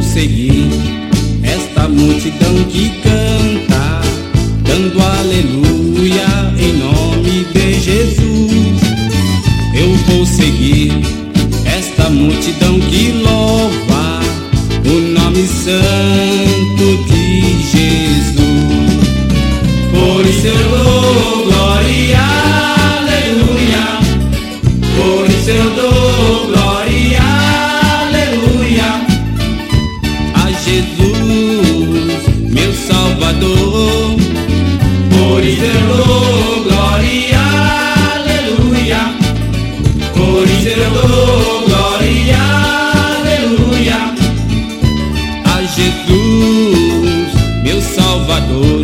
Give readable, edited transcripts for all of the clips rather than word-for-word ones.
vou seguir esta multidão que canta, dando aleluia em nome de Jesus. Eu vou seguir esta multidão que louva o nome santo de Jesus. Por isso eu dou glória, aleluia. Por isso eu dou glória, aleluia, a Jesus, meu Salvador. Por isso eu dou glória, aleluia. Por isso eu dou glória, aleluia, a Jesus, meu Salvador.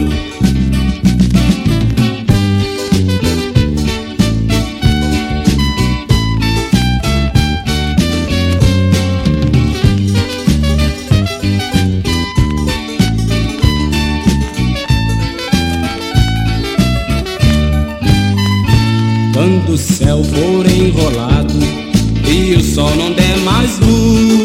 Quando o céu for enrolado e o sol não der mais luz,